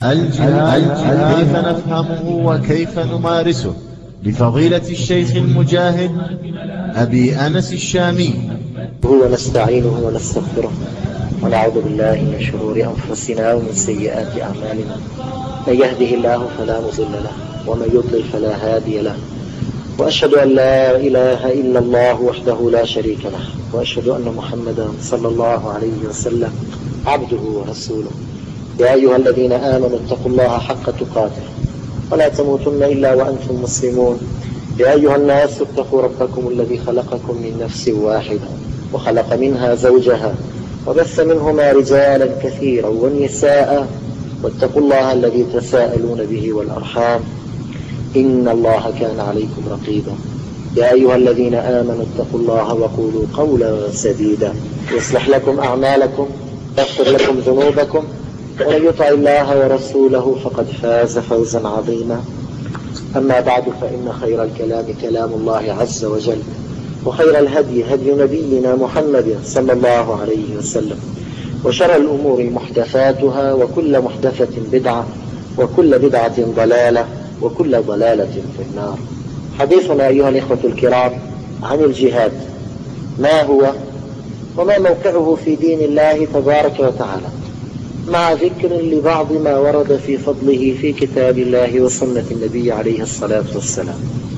الجهاد كيف نفهمه وكيف نمارسه لفضيلة الشيخ المجاهد أبي أنس الشامي. هو نستعينه ونستغفره ونعوذ بالله من شرور أنفسنا ومن سيئات أعمالنا، من يهده الله فلا مضل له ومن يضلل فلا هادي له، وأشهد أن لا إله إلا الله وحده لا شريك له، وأشهد أن محمدا صلى الله عليه وسلم عبده ورسوله. يا أيها الذين آمنوا اتقوا الله حق تقاته ولا تموتن إلا وأنتم مسلمون. يا أيها الناس اتقوا ربكم الذي خلقكم من نفس واحدة وخلق منها زوجها وبث منهما رجالا كثيرا ونساء، واتقوا الله الذي تساءلون به والأرحام إن الله كان عليكم رقيبا. يا أيها الذين آمنوا اتقوا الله وقولوا قولا سديدا يصلح لكم أعمالكم ويغفر لكم ذنوبكم، ومن يطع الله ورسوله فقد فاز فوزا عظيما. أما بعد، فإن خير الكلام كلام الله عز وجل، وخير الهدي هدي نبينا محمد صلى الله عليه وسلم، وشر الأمور محدثاتها، وكل محدثة بدعة، وكل بدعة ضلالة، وكل ضلالة في النار. حديثنا أيها الإخوة الكرام عن الجهاد، ما هو وما موقعه في دين الله تبارك وتعالى، مع ذكر لبعض ما ورد في فضله في كتاب الله وسنة النبي عليه الصلاة والسلام.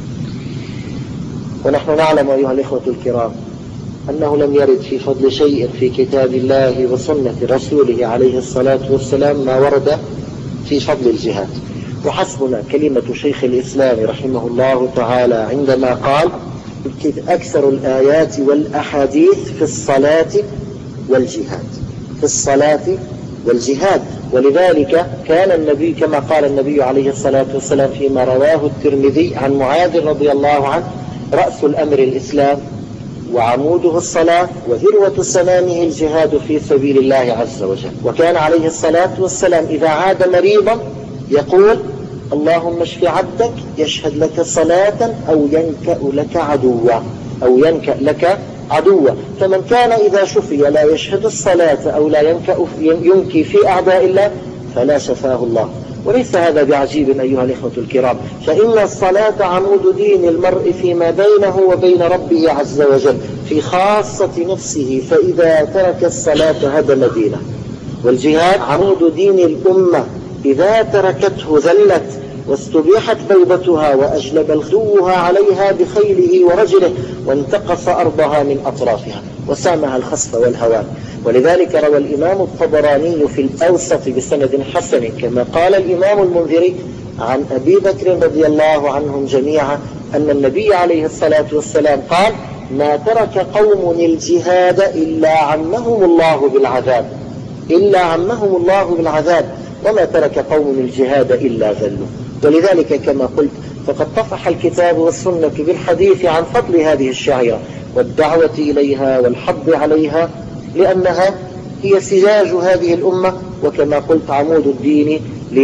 ونحن نعلم أيها الإخوة الكرام أنه لم يرد في فضل شيء في كتاب الله وسنة رسوله عليه الصلاة والسلام ما ورد في فضل الجهاد. وحسبنا كلمة شيخ الإسلام رحمه الله تعالى عندما قال: أكثر الآيات والأحاديث في الصلاة والجهاد، في الصلاة والجهاد. ولذلك كان النبي كما قال النبي عليه الصلاة والسلام فيما رواه الترمذي عن معاذ رضي الله عنه: رأس الأمر الإسلام وعموده الصلاة وذروة سنامه الجهاد في سبيل الله عز وجل. وكان عليه الصلاة والسلام إذا عاد مريضا يقول: اللهم اشف عبدك يشهد لك صلاة أو ينكأ لك عدوا، أو ينكأ لك عدوا. فمن كان إذا شفي لا يشهد الصلاة أو لا ينكي في أعداء الله فلا شفاه الله. وليس هذا بعجيب أيها الإخوة الكرام، فإن الصلاة عمود دين المرء فيما بينه وبين ربه عز وجل في خاصة نفسه، فإذا ترك الصلاة هدم دينه. والجهاد عمود دين الأمة، إذا تركته ذلت واستبيحت بيضتها وأجلب الخدوها عليها بخيله ورجله، وانتقص أرضها من أطرافها وسامها الخسف والهوان. ولذلك روى الإمام الطبراني في الأوسط بسند حسن كما قال الإمام المنذري عن أبي بكر رضي الله عنهم جميعا أن النبي عليه الصلاة والسلام قال: ما ترك قوم الجهاد إلا عمهم الله بالعذاب، إلا عمهم الله بالعذاب، وما ترك قوم الجهاد إلا ذلوا. ولذلك كما قلت فقد طفح الكتاب والسنة بالحديث عن فضل هذه الشعيرة والدعوة إليها والحض عليها، لأنها هي سجاج هذه الأمة، وكما قلت عمود الدين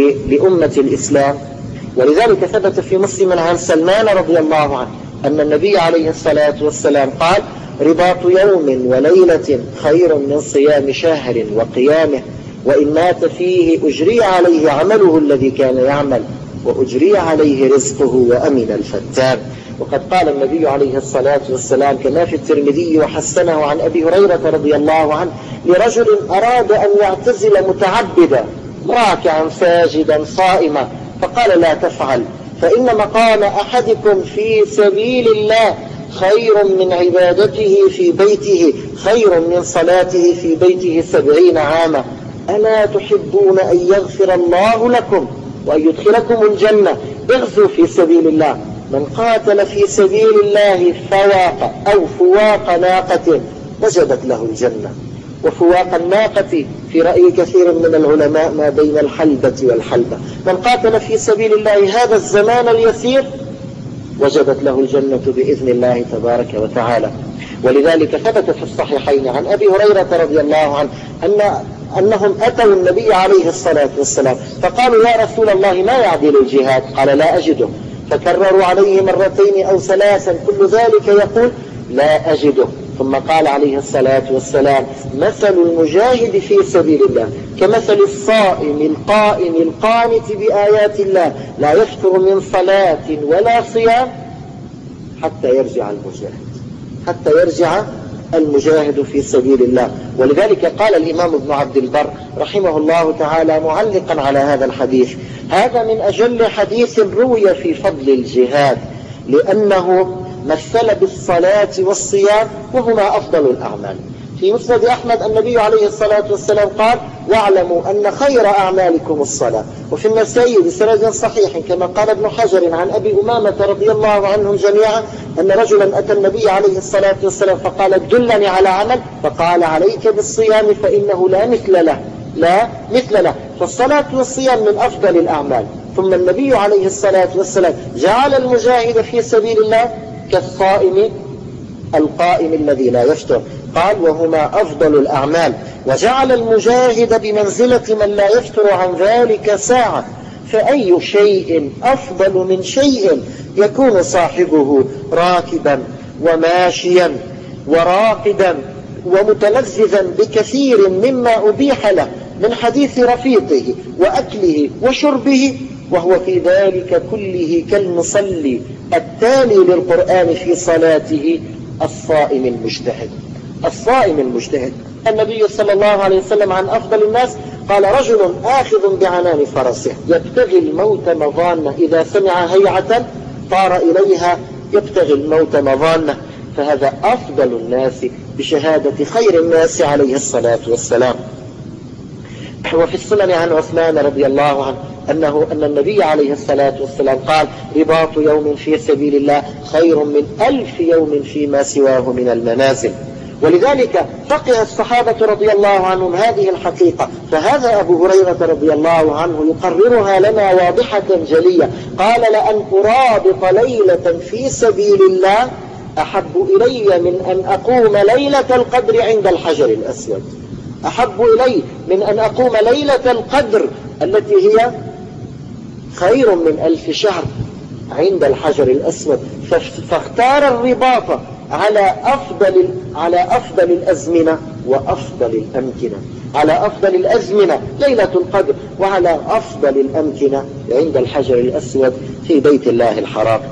لأمة الإسلام. ولذلك ثبت في مسلم عن سلمان رضي الله عنه أن النبي عليه الصلاة والسلام قال: رباط يوم وليلة خير من صيام شهر وقيامه، وإن مات فيه أجري عليه عمله الذي كان يعمل، وأجري عليه رزقه وأمن الفتان. وقد قال النبي عليه الصلاة والسلام كما في الترمذي وحسنه عن أبي هريرة رضي الله عنه: لرجل أراد أن يعتزل متعبدا راكعا ساجدا صائما، فقال: لا تفعل، فإن مقام أحدكم في سبيل الله خير من عبادته في بيته، خير من صلاته في بيته 70 عاما. ألا تحبون أن يغفر الله لكم وأن يدخلكم الجنة؟ اغزوا في سبيل الله. من قاتل في سبيل الله فواق أو فواق ناقة وجبت له الجنة. وفواق الناقة في رأي كثير من العلماء ما بين الحلبة والحلبة. من قاتل في سبيل الله هذا الزمان اليسير وجبت له الجنة بإذن الله تبارك وتعالى. ولذلك ثبت في الصحيحين عن أبي هريرة رضي الله عنه أنهم أتوا النبي عليه الصلاة والسلام فقالوا: يا رسول الله ما يعدل الجهاد؟ قال: لا أجده. فكرروا عليه مرتين أو ثلاثا كل ذلك يقول: لا أجده. ثم قال عليه الصلاة والسلام: مثل المجاهد في سبيل الله كمثل الصائم القائم القانت بآيات الله لا يفتر من صلاة ولا صيام حتى يرجع المجاهد في سبيل الله. ولذلك قال الإمام ابن عبد البر رحمه الله تعالى معلقا على هذا الحديث: هذا من أجل حديث روي في فضل الجهاد، لأنه مثل بالصلاة والصيام وهما أفضل الأعمال. في مسند أحمد النبي عليه الصلاة والسلام قال: واعلموا أن خير أعمالكم الصلاة. وفي النسائي بسند صحيح كما قال ابن حجر عن أبي أمامة رضي الله عنهم جميعا أن رجلا أتى النبي عليه الصلاة والسلام فقال: دلني على عمل، فقال: عليك بالصيام فإنه لا مثل له. فالصلاة والصيام من أفضل الأعمال. ثم النبي عليه الصلاة والسلام جعل المجاهد في سبيل الله كالصائم القائم الذي لا يفطر، قال: وهما أفضل الأعمال. وجعل المجاهد بمنزلة من لا يفتر عن ذلك ساعة. فأي شيء أفضل من شيء يكون صاحبه راكبا وماشيا وراقدا ومتلذذا بكثير مما أبيح له من حديث رفيقه وأكله وشربه، وهو في ذلك كله كالمصلي التالي للقرآن في صلاته الصائم المجتهد. النبي صلى الله عليه وسلم عن أفضل الناس قال: رجل آخذ بعنان فرسه يبتغي الموت مظانة، إذا سمع هيعة طار إليها يبتغي الموت مظانة. فهذا أفضل الناس بشهادة خير الناس عليه الصلاة والسلام. وفي السنن عن عثمان رضي الله عنه أن النبي عليه الصلاة والسلام قال: رباط يوم في سبيل الله خير من 1000 يوم فيما سواه من المنازل. ولذلك فقه الصحابة رضي الله عنهم هذه الحقيقة. فهذا أبو هريرة رضي الله عنه يقررها لنا واضحة جلية. قال: لأن أرابط ليلة في سبيل الله أحب إلي من أن أقوم ليلة القدر عند الحجر الأسود. أحب إلي من أن أقوم ليلة القدر التي هي خير من 1000 شهر عند الحجر الأسود. فاختار الرباط على أفضل الأزمنة وأفضل الأمكنة، على أفضل الأزمنة ليلة القدر، وعلى أفضل الأمكنة عند الحجر الأسود في بيت الله الحرام.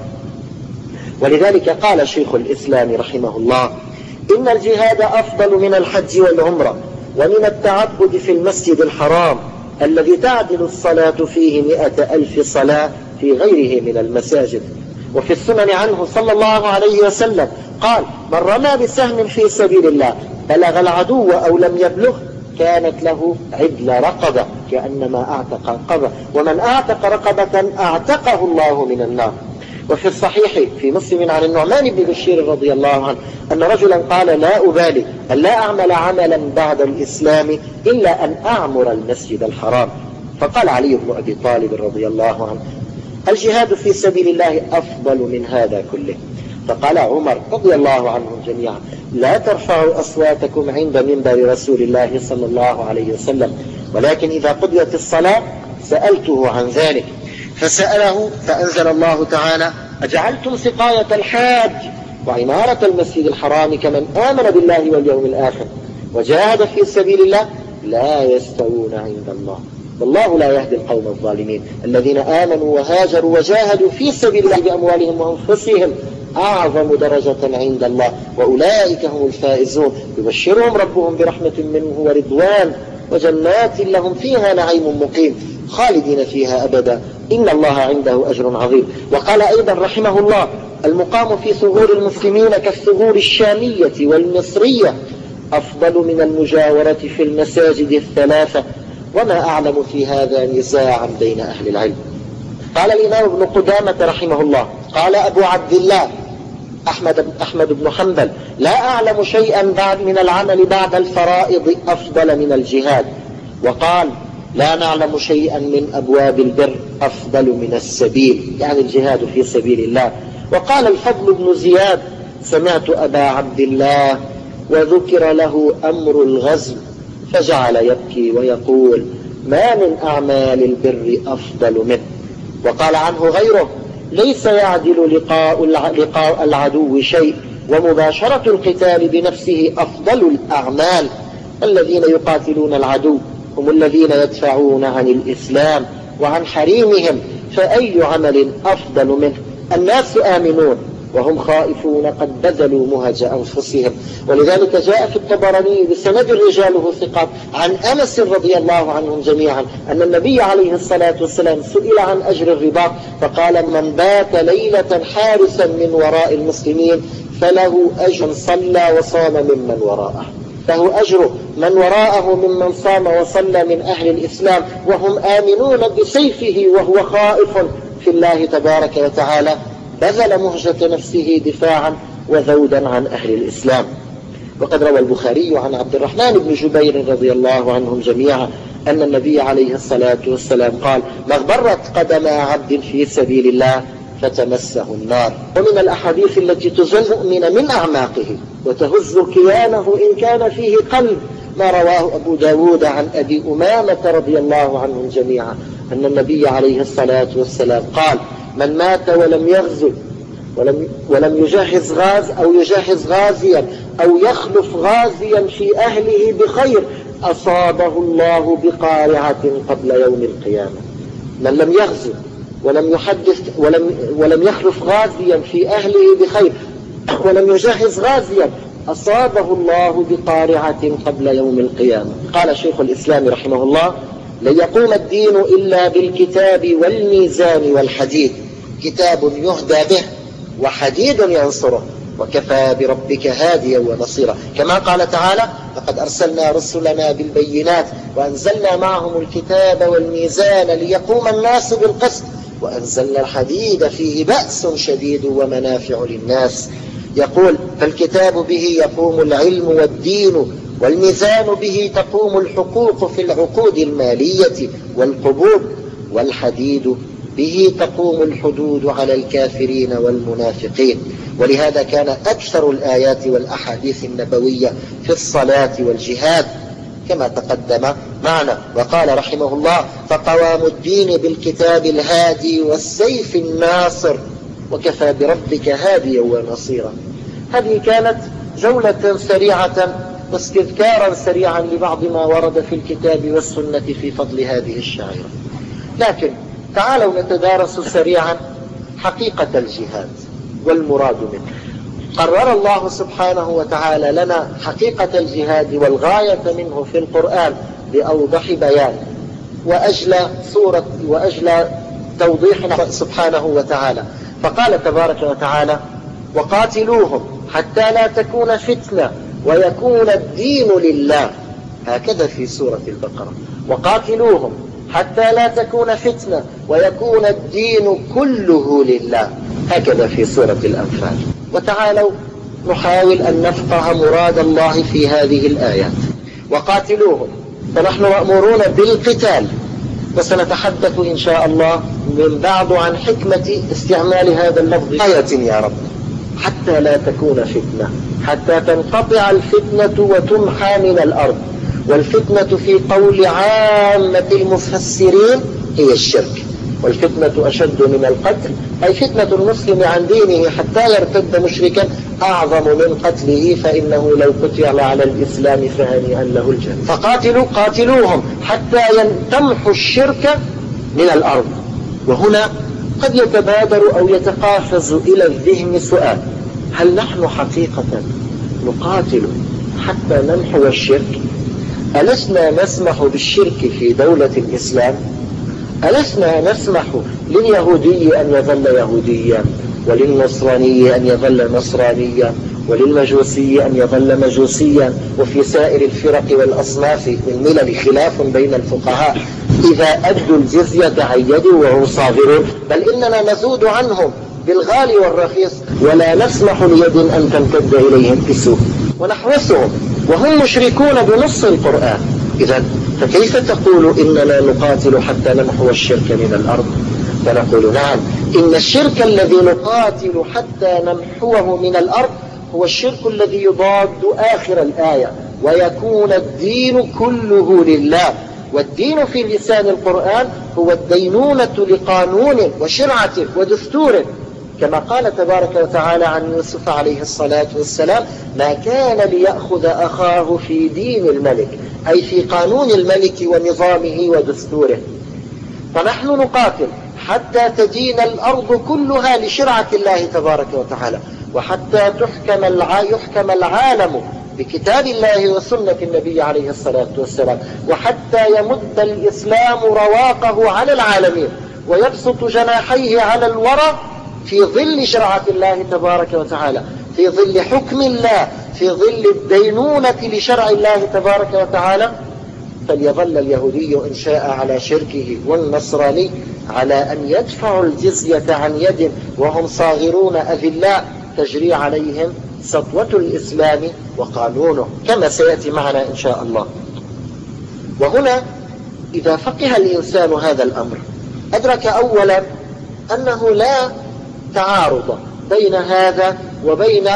ولذلك قال شيخ الإسلام رحمه الله: إن الجهاد أفضل من الحج والعمرة ومن التعبد في المسجد الحرام الذي تعدل الصلاة فيه 100,000 صلاة في غيره من المساجد. وفي السنن عنه صلى الله عليه وسلم قال: من رمى بسهم في سبيل الله بلغ العدو أو لم يبلغ كانت له عدل رقبة كأنما أعتق رقبة، ومن أعتق رقبة أعتقه الله من النار. وفي الصحيح في مسلم عن النعمان بن بشير رضي الله عنه أن رجلا قال: لا أبالي أن لا أعمل عملا بعد الإسلام إلا أن أعمر المسجد الحرام. فقال علي بن أبي طالب رضي الله عنه: الجهاد في سبيل الله أفضل من هذا كله. فقال عمر رضي الله عنهم جميعا: لا ترفعوا أصواتكم عند منبر رسول الله صلى الله عليه وسلم، ولكن إذا قضيت الصلاة سألته عن ذلك. فسأله فأنزل الله تعالى: أجعلتم سقاية الحاج وعمارة المسجد الحرام كمن آمن بالله واليوم الآخر وجاهد في سبيل الله لا يستوون عند الله، والله لا يهدي القوم الظالمين. الذين آمنوا وهاجروا وجاهدوا في سبيل الله بأموالهم وأنفسهم أعظم درجة عند الله وأولئك هم الفائزون. يبشرهم ربهم برحمة منه ورضوان وجنات لهم فيها نعيم مقيم خالدين فيها أبدا إن الله عنده أجر عظيم. وقال أيضا رحمه الله: المقام في ثغور المسلمين كالثغور الشامية والمصرية أفضل من المجاورة في المساجد الثلاثة، وما أعلم في هذا نزاعا بين أهل العلم. قال الإمام ابن قدامة رحمه الله: قال أبو عبد الله أحمد بن حنبل: لا أعلم شيئا بعد من العمل بعد الفرائض أفضل من الجهاد. وقال: لا نعلم شيئا من أبواب البر أفضل من السبيل، يعني الجهاد في سبيل الله. وقال الفضل بن زياد: سمعت أبا عبد الله وذكر له أمر الغزو فجعل يبكي ويقول: ما من أعمال البر أفضل منه. وقال عنه غيره: ليس يعدل لقاء العدو شيء ومباشرة القتال بنفسه أفضل الأعمال. الذين يقاتلون العدو هم الذين يدفعون عن الإسلام وعن حريمهم، فأي عمل أفضل منه؟ الناس آمنون وهم خائفون قد بذلوا مهج أنفسهم. ولذلك جاء في الطبراني بسند رجاله ثقات عن أنس رضي الله عنهم جميعا أن النبي عليه الصلاة والسلام سئل عن أجر الرباط فقال: من بات ليلة حارسا من وراء المسلمين فله أجر صلى وصام ممن وراءه، له أجر من وراءه ممن صام وصلى من أهل الإسلام وهم آمنون بسيفه وهو خائف في الله تبارك وتعالى، بذل مهجة نفسه دفاعا وذودا عن أهل الإسلام. وقد روى البخاري عن عبد الرحمن بن جبير رضي الله عنهم جميعا أن النبي عليه الصلاة والسلام قال: ما اغبرت قدم عبد في سبيل الله فتمسه النار. ومن الأحاديث التي تزن المؤمن من أعماقه وتهز كيانه إن كان فيه قلب ما رواه أبو داود عن أبي أمامة رضي الله عنهم جميعا أن النبي عليه الصلاة والسلام قال: من مات ولم يغزو ولم يجهز غازيا أو يخلف غازيا في أهله بخير أصابه الله بقارعة قبل يوم القيامة. من لم يغزو ولم يخلف غازيا في أهله بخير ولم يجهز غازيا أصابه الله بقارعة قبل يوم القيامة. قال شيخ الإسلام رحمه الله: لن يقوم الدين إلا بالكتاب والميزان والحديد، كتاب يهدى به وحديد ينصره، وكفى بربك هاديا ونصيرا. كما قال تعالى: لقد أرسلنا رسلنا بالبينات وأنزلنا معهم الكتاب والميزان ليقوم الناس بالقسط وأنزلنا الحديد فيه بأس شديد ومنافع للناس. يقول: فالكتاب به يقوم العلم والدين، والميزان به تقوم الحقوق في العقود المالية والقبوض، والحديد به تقوم الحدود على الكافرين والمنافقين. ولهذا كان أكثر الآيات والأحاديث النبوية في الصلاة والجهاد كما تقدم معنا. وقال رحمه الله: فقوام الدين بالكتاب الهادي والسيف الناصر، وكفى بربك هاديا ونصيرا. هذه كانت جولة سريعة واستذكارا سريعا لبعض ما ورد في الكتاب والسنة في فضل هذه الشعيرة. لكن تعالوا نتدارس سريعا حقيقة الجهاد والمراد منه. قرر الله سبحانه وتعالى لنا حقيقة الجهاد والغاية منه في القرآن بأوضح بيان وأجلى توضيح سبحانه وتعالى. فقال تبارك وتعالى: وقاتلوهم حتى لا تكون فتنة ويكون الدين لله. هكذا في سورة البقرة: وقاتلوهم حتى لا تكون فتنة ويكون الدين كله لله. هكذا في سورة الأنفال. وتعالوا نحاول أن نفقه مراد الله في هذه الآيات. وقاتلوهم، فنحن مأمورون بالقتال، وسنتحدث إن شاء الله من بعد عن حكمة استعمال هذا اللفظ آية يا رب. حتى لا تكون فتنة، حتى تنقطع الفتنة وتمحى من الأرض. والفتنة في قول عامة المفسرين هي الشرك، والفتنة أشد من القتل، أي فتنة المسلم عن دينه حتى يرتد مشركا أعظم من قتله، فإنه لو قتل على الإسلام فهنيئا له الجنة. قاتلوهم حتى تمحوا الشرك من الأرض. وهنا قد يتبادر أو يتقافز إلى الذهن سؤال: هل نحن حقيقة نقاتل حتى نمحو الشرك؟ ألسنا نسمح بالشرك في دولة الإسلام؟ ألسنا نسمح لليهودي أن يظل يهوديا، وللنصراني أن يظل نصرانيا، وللمجوسي أن يظل مجوسيا، وفي سائر الفرق والأصناف والملل خلاف بين الفقهاء إذا أدوا الجزية عن يد وهم صاغرون، بل إننا نزود عنهم بالغالي والرخيص ولا نسمح ليد أن تمتد إليهم بسوء، ونحوسهم وهم مشركون بنص القرآن. إذن فكيف تقول إننا نقاتل حتى نمحو الشرك من الأرض؟ فنقول: نعم، إن الشرك الذي نقاتل حتى نمحوه من الأرض هو الشرك الذي يضاد آخر الآية: ويكون الدين كله لله. والدين في لسان القرآن هو الدينونة لقانون وشرعة ودستور، كما قال تبارك وتعالى عن يوسف عليه الصلاة والسلام: ما كان ليأخذ أخاه في دين الملك، أي في قانون الملك ونظامه ودستوره. فنحن نقاتل حتى تدين الأرض كلها لشرعة الله تبارك وتعالى، وحتى يحكم العالم بكتاب الله وسنة النبي عليه الصلاة والسلام، وحتى يمد الإسلام رواقه على العالمين ويبسط جناحيه على الورى في ظل شرعة الله تبارك وتعالى، في ظل حكم الله، في ظل الدينونة لشرع الله تبارك وتعالى. فليظل اليهودي إن شاء على شركه، والنصراني على أن يدفعوا الجزية عن يد وهم صاغرون أذلاء تجري عليهم سطوة الإسلام وقانونه، كما سيأتي معنا إن شاء الله. وهنا إذا فقه الإنسان هذا الأمر أدرك أولا أنه لا تعارض بين هذا وبين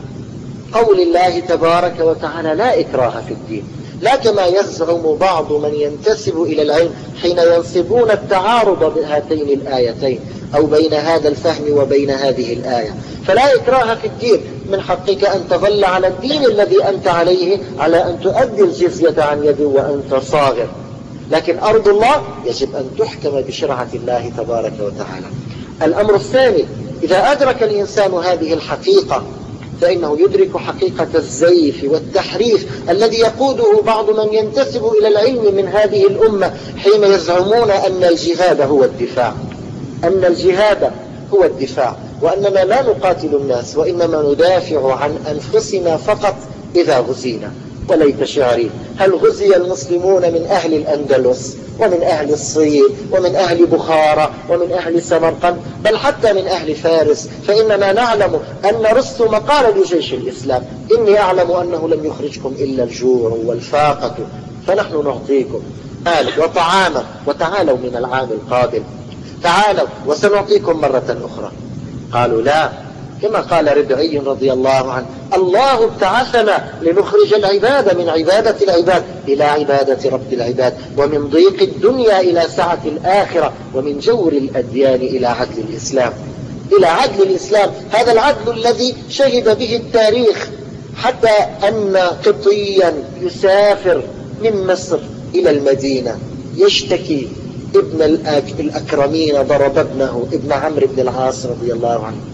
قول الله تبارك وتعالى: لا إكراه في الدين، لا كما يزعم بعض من ينتسب إلى العلم حين ينسبون التعارض بهاتين الآيتين أو بين هذا الفهم وبين هذه الآية. فلا إكراه في الدين، من حقك أن تظل على الدين الذي أنت عليه، على أن تؤدي الجزية عن يد وأنت صاغر، لكن أرض الله يجب أن تحكم بشرعة الله تبارك وتعالى. الأمر الثاني: إذا أدرك الإنسان هذه الحقيقة فإنه يدرك حقيقة الزيف والتحريف الذي يقوده بعض من ينتسب إلى العلم من هذه الأمة حين يزعمون أن الجهاد هو الدفاع، أن الجهاد هو الدفاع، وأننا لا نقاتل الناس وإنما ندافع عن أنفسنا فقط إذا غزينا. وليت شعري، هل غزي المسلمون من أهل الأندلس ومن أهل الصين ومن أهل بخارى ومن أهل سمرقند، بل حتى من أهل فارس، فإننا نعلم أن رستم قال لجيش الإسلام: إني أعلم أنه لم يخرجكم إلا الجوع والفاقة، فنحن نعطيكم مال وطعاما، وتعالوا من العام القادم، تعالوا وسنعطيكم مرة أخرى. قالوا: لا، كما قال ربعي رضي الله عنه: الله ابتعثنا لنخرج العباد من عبادة العباد إلى عبادة رب العباد، ومن ضيق الدنيا إلى سعة الآخرة، ومن جور الأديان إلى عدل الإسلام. إلى عدل الإسلام، هذا العدل الذي شهد به التاريخ، حتى أن قبطيا يسافر من مصر إلى المدينة يشتكي: ابن الأكرمين ضرب ابنه، ابن عمرو بن العاص رضي الله عنه.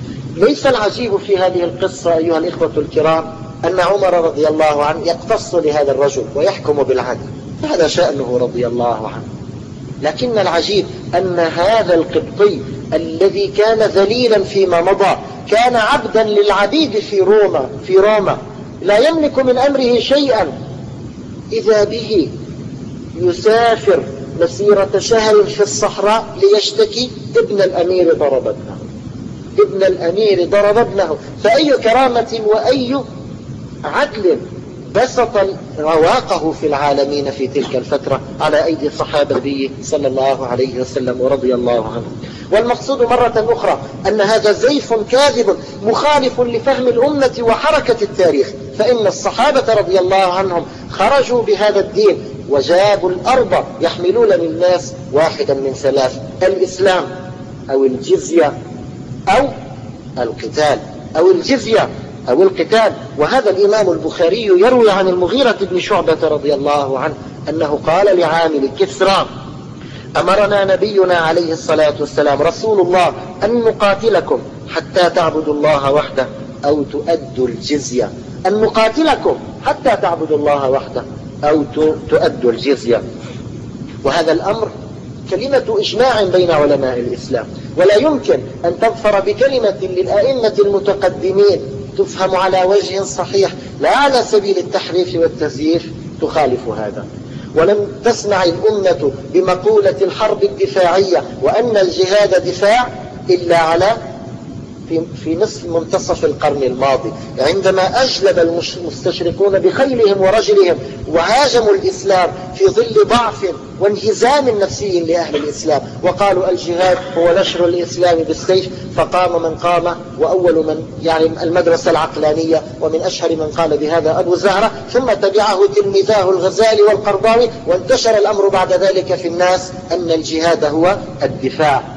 ليس العجيب في هذه القصة أيها الإخوة الكرام أن عمر رضي الله عنه يقتص لهذا الرجل ويحكم بالعدل، هذا شأنه رضي الله عنه. لكن العجيب أن هذا القبطي الذي كان ذليلا فيما مضى، كان عبدا للعبيد في روما لا يملك من أمره شيئا، إذا به يسافر مسيرة شهر في الصحراء ليشتكي: ابن الأمير ضرب ابنه، ابن الأمير ضرب ابنه. فأي كرامة وأي عدل بسط رواقه في العالمين في تلك الفترة على أيدي صحابة النبي صلى الله عليه وسلم ورضي الله عنه. والمقصود مرة أخرى أن هذا زيف كاذب مخالف لفهم الأمة وحركة التاريخ، فإن الصحابة رضي الله عنهم خرجوا بهذا الدين وجابوا الأرض يحملون للناس واحدا من ثلاث: الإسلام أو الجزية أو القتال، أو الجزية أو القتال. وهذا الإمام البخاري يروي عن المغيرة بن شعبة رضي الله عنه أنه قال لعامل كسرى: أمرنا نبينا عليه الصلاة والسلام رسول الله أن نقاتلكم حتى تعبدوا الله وحده أو تؤدوا الجزية، أن نقاتلكم حتى تعبدوا الله وحده أو تؤدوا الجزية. وهذا الأمر كلمة إجماع بين علماء الإسلام، ولا يمكن أن تظفر بكلمة للأئمة المتقدمين تفهم على وجه صحيح لا على سبيل التحريف والتزييف تخالف هذا. ولم تسمع الأمة بمقولة الحرب الدفاعية وأن الجهاد دفاع إلا على في نصف منتصف القرن الماضي، عندما أجلب المستشرقون بخيلهم ورجلهم وهاجموا الإسلام في ظل ضعف وانهزام نفسي لأهل الإسلام، وقالوا الجهاد هو نشر الإسلام بالسيف. فقام من قام، وأول من يعني المدرسة العقلانية، ومن أشهر من قال بهذا أبو زهرة، ثم تبعه تلميذاه الغزالي والقرضاوي، وانتشر الأمر بعد ذلك في الناس أن الجهاد هو الدفاع.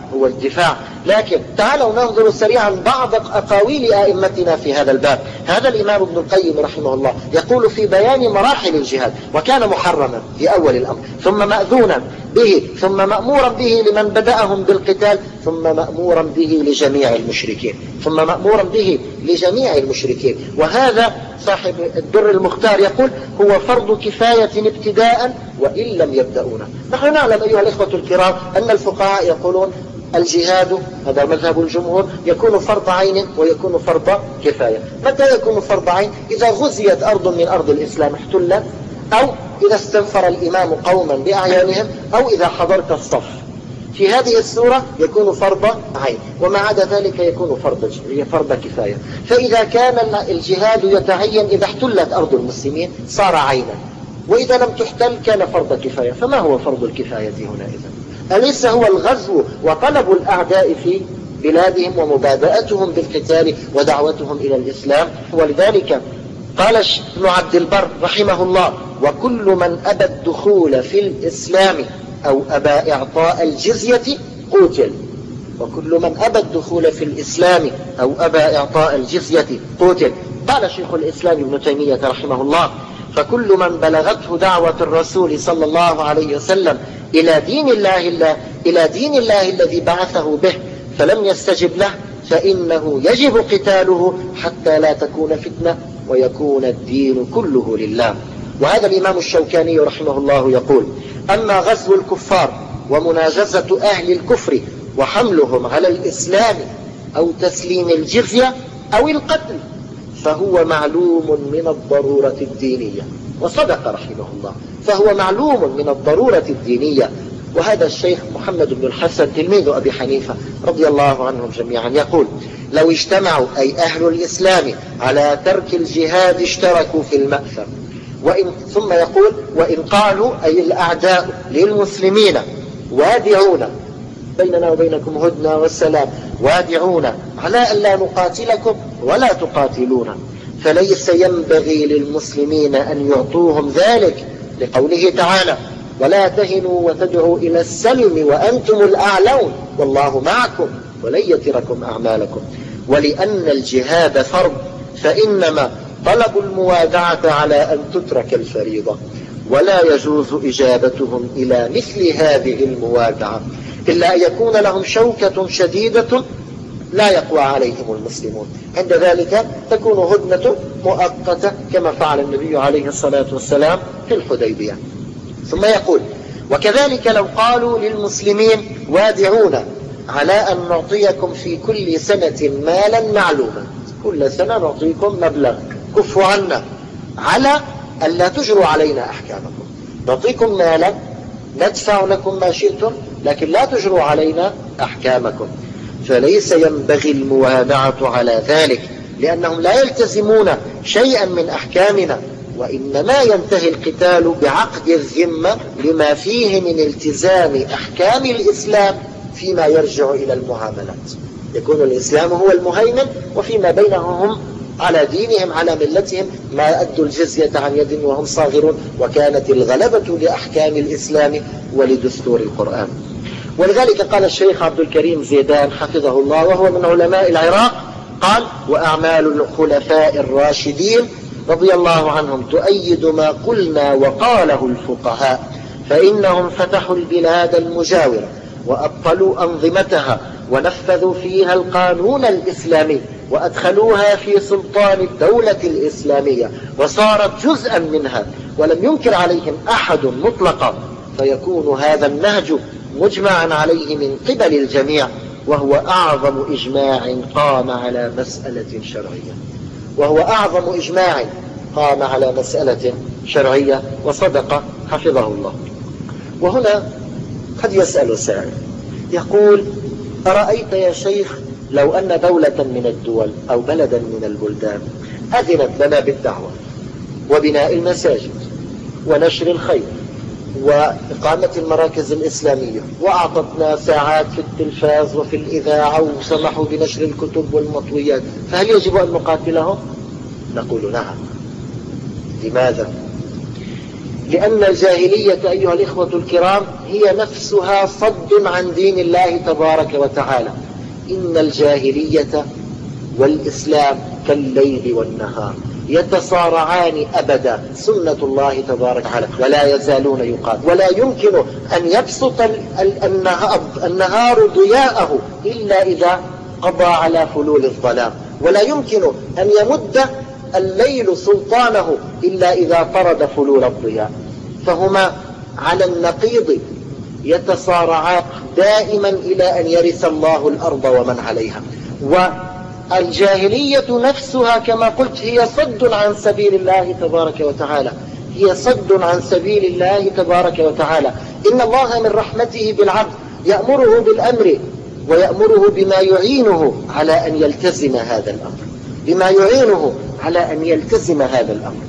هو الدفاع. لكن تعالوا ننظر سريعا بعض أقاويل أئمتنا في هذا الباب. هذا الإمام ابن القيم رحمه الله يقول في بيان مراحل الجهاد: وكان محرما في أول الأمر، ثم مأذونا به، ثم مأمورا به لمن بدأهم بالقتال، ثم مأمورا به لجميع المشركين، ثم مأمورا به لجميع المشركين. وهذا صاحب الدر المختار يقول: هو فرض كفاية ابتداء وإن لم يبدأونا. نحن نعلم أيها الإخوة الكرام أن الفقهاء يقولون الجهاد، هذا مذهب الجمهور، يكون فرض عين ويكون فرض كفاية. متى يكون فرض عين؟ إذا غزيت أرض من أرض الإسلام احتلت، أو إذا استنفر الإمام قوما بأعيانهم، أو إذا حضرت الصف. في هذه السورة يكون فرض عين، وما عدا ذلك يكون فرض كفاية. فإذا كان الجهاد يتعين إذا احتلت أرض المسلمين صار عينا، وإذا لم تحتل كان فرض كفاية. فما هو فرض الكفاية هنا إذن؟ أليس هو الغزو وطلب الأعداء في بلادهم ومبادئتهم بالقتال ودعوتهم إلى الإسلام؟ ولذلك قال ابن عبد البر رحمه الله: وكل من أبى الدخول في الإسلام أو أبى إعطاء الجزية قتل. وكل من أبى الدخول في الإسلام أو أبى إعطاء الجزية قتل. قال شيخ الإسلام ابن تيمية رحمه الله: فكل من بلغته دعوة الرسول صلى الله عليه وسلم إلى دين الله الذي بعثه به فلم يستجب له فإنه يجب قتاله حتى لا تكون فتنة ويكون الدين كله لله. وهذا الإمام الشوكاني رحمه الله يقول: أما غزو الكفار ومناجزة أهل الكفر وحملهم على الإسلام أو تسليم الجزية أو القتل فهو معلوم من الضرورة الدينية. وصدق رحمه الله، فهو معلوم من الضرورة الدينية. وهذا الشيخ محمد بن الحسن تلميذ أبي حنيفة رضي الله عنهم جميعا يقول: لو اجتمعوا أي أهل الإسلام على ترك الجهاد اشتركوا في المأثم. ثم يقول: وإن قالوا أي الأعداء للمسلمين وادعونا، بيننا وبينكم هدنة والسلام، وادعونا على أن لا نقاتلكم ولا تقاتلونا، فليس ينبغي للمسلمين أن يعطوهم ذلك، لقوله تعالى: ولا تهنوا وتدعوا إلى السلم وأنتم الأعلون والله معكم ولن يتركم أعمالكم. ولأن الجهاد فرض فإنما طلب الموادعة على أن تترك الفريضة، ولا يجوز إجابتهم إلى مثل هذه الموادعة إلا أن يكون لهم شوكة شديدة لا يقوى عليهم المسلمون. عند ذلك تكون هدنة مؤقتة كما فعل النبي عليه الصلاة والسلام في الحديبية. ثم يقول: وكذلك لو قالوا للمسلمين وادعونا على أن نعطيكم في كل سنة مالا معلوما، كل سنة نعطيكم مبلغ، كفوا عنا على أن لا تجروا علينا أحكامكم، نعطيكم مالا ندفع لكم ما شئتم لكن لا تجروا علينا أحكامكم. فليس ينبغي الموادعة على ذلك، لأنهم لا يلتزمون شيئا من أحكامنا، وإنما ينتهي القتال بعقد الذمة لما فيه من التزام أحكام الإسلام فيما يرجع إلى المعاملات. يكون الإسلام هو المهيمن، وفيما بينهم هم على دينهم على ملتهم ما أدوا الجزية عن يد وهم صاغرون، وكانت الغلبة لأحكام الإسلام ولدستور القرآن. ولذلك قال الشيخ عبد الكريم زيدان حفظه الله وهو من علماء العراق، قال: وأعمال الخلفاء الراشدين رضي الله عنهم تؤيد ما قلنا وقاله الفقهاء، فإنهم فتحوا البلاد المجاورة وأبطلوا أنظمتها ونفذوا فيها القانون الإسلامي وأدخلوها في سلطان الدولة الإسلامية وصارت جزءا منها، ولم ينكر عليهم أحد مطلقا، فيكون هذا النهج مجمعا عليه من قبل الجميع، وهو أعظم إجماع قام على مسألة شرعية، وهو أعظم إجماع قام على مسألة شرعية. وصدق حفظه الله. وهنا قد يسأل سائل يقول: أرأيت يا شيخ لو أن دولة من الدول أو بلدا من البلدان أذنت لنا بالدعوة وبناء المساجد ونشر الخير وإقامة المراكز الإسلامية، وأعطتنا ساعات في التلفاز وفي الإذاعة وسمحوا بنشر الكتب والمطويات، فهل يجب أن نقاتلهم؟ نقول نعم. لماذا؟ لأن الجاهلية أيها الإخوة الكرام هي نفسها صد عن دين الله تبارك وتعالى. إن الجاهلية والإسلام كالليل والنهار يتصارعان أبدا، سنة الله تبارك وتعالى، ولا يزالون يقاتل. ولا يمكن أن يبسط النهار ضياءه إلا إذا قضى على فلول الظلام، ولا يمكن أن يمد الليل سلطانه إلا إذا طرد فلول الضياء. فهما على النقيض يتصارعان دائما إلى أن يرث الله الأرض ومن عليها. والجاهلية نفسها كما قلت هي صد عن سبيل الله تبارك وتعالى، هي صد عن سبيل الله تبارك وتعالى. إن الله من رحمته بالعبد يأمره بالأمر ويأمره بما يعينه على أن يلتزم هذا الأمر، بما يعينه على أن يلتزم هذا الأمر.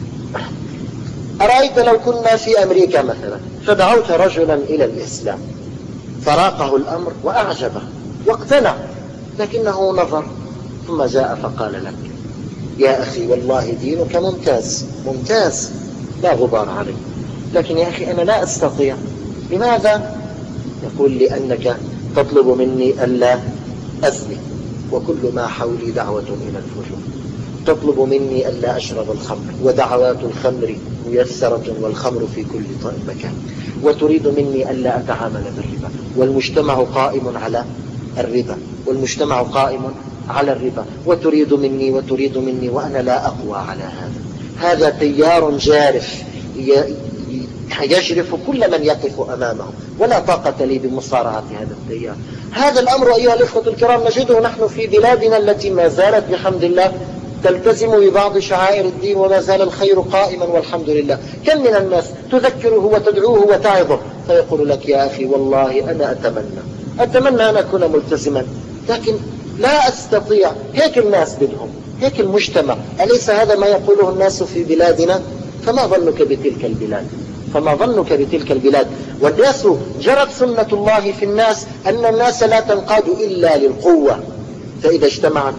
أرأيت لو كنا في أمريكا مثلا فدعوت رجلا إلى الإسلام فراقه الأمر وأعجبه واقتنع، لكنه نظر ثم جاء فقال لك يا أخي والله دينك ممتاز ممتاز لا غبار عليه، لكن يا أخي أنا لا أستطيع. لماذا؟ يقول لأنك تطلب مني ألا أزني وكل ما حولي دعوة إلى الفجور، تطلب مني ألا أشرب الخمر ودعوات الخمر ميسرة والخمر في كل مكان، وتريد مني ألا أتعامل بالربا، والمجتمع قائم على الربا، والمجتمع قائم على الربا، وتريد مني وأنا لا أقوى على هذا تيار جارف يجرف كل من يقف أمامه، ولا طاقة لي بمصارعة هذا التيار. هذا الأمر أيها الإخوة الكرام نجده نحن في بلادنا التي ما زالت بحمد الله تلتزم ببعض شعائر الدين، وما زال الخير قائما والحمد لله. كم من الناس تذكره وتدعوه وتعظه فيقول لك يا أخي والله أنا أتمنى أن أكون ملتزما لكن لا أستطيع. هيك الناس بدهم، هيك المجتمع. أليس هذا ما يقوله الناس في بلادنا؟ فما ظنك بتلك البلاد؟ فما ظنك بتلك البلاد؟ والناس جرت سنة الله في الناس أن الناس لا تنقاد إلا للقوة، فإذا اجتمع